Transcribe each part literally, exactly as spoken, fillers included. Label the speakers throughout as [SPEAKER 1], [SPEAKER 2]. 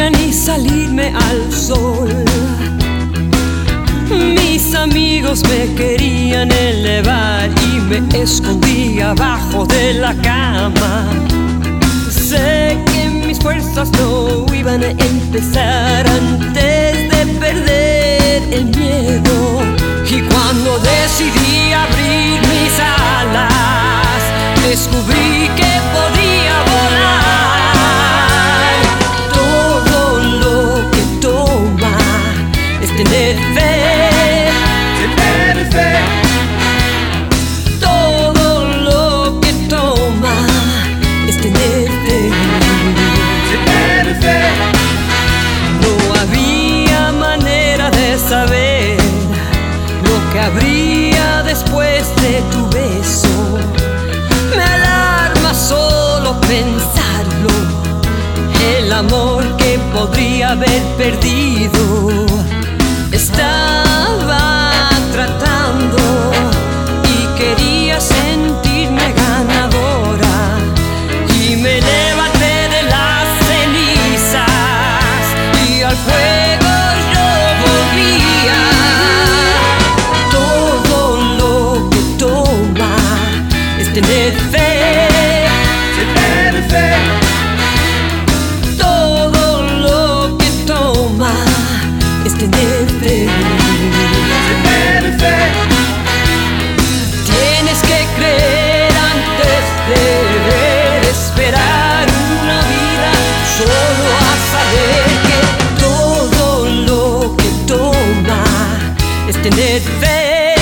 [SPEAKER 1] podía ni salirme al sol. Mis amigos me querían elevar y me escondí abajo de la cama. Sé que mis fuerzas no iban a empezar antes de perder el miedo. Y cuando decidí abrir mis alas, descubrí que podía volar. Todo lo que toma es tener fe.
[SPEAKER 2] Tener fe.
[SPEAKER 1] Todo lo que toma es tener fe.
[SPEAKER 2] Tener fe.
[SPEAKER 1] No había manera de saber lo que habría después de tu beso. Me alarma solo pensarlo, el amor que podría haber perdido. Estaba tratando y quería sentirme ganadora, y me levanté de las cenizas y al fuego yo volvía. Todo lo que toma es tener fe.
[SPEAKER 2] Tener fe.
[SPEAKER 1] Todo lo que toma es tener fe.
[SPEAKER 2] Tener fe.
[SPEAKER 1] Tienes que creer antes de esperar una vida, solo a saber que todo lo que toma es tener fe.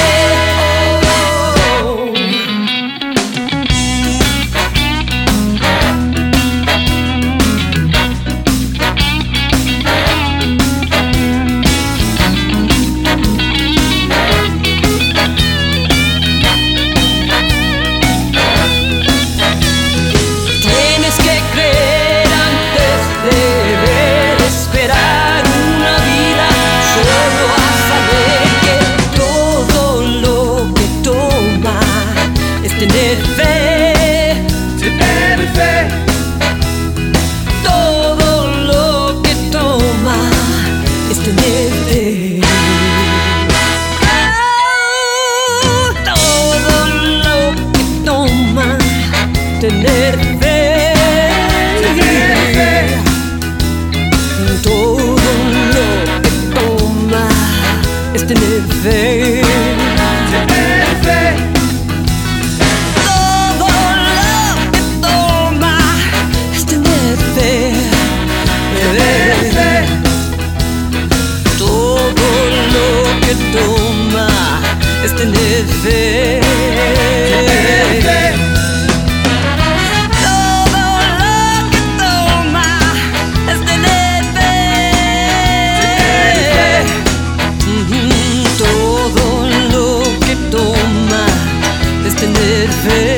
[SPEAKER 1] Tener fe,
[SPEAKER 2] Tener fe.
[SPEAKER 1] todo lo que toma es tener fe. Ah, todo lo que toma, tener fe.
[SPEAKER 2] Tener fe.
[SPEAKER 1] Todo lo que toma es tener fe.
[SPEAKER 2] Tener fe.
[SPEAKER 1] Toma es tener fe.
[SPEAKER 2] Tener fe.
[SPEAKER 1] Todo lo que toma es tener fe.
[SPEAKER 2] Tener fe.
[SPEAKER 1] Ujú, todo lo que toma es tener fe.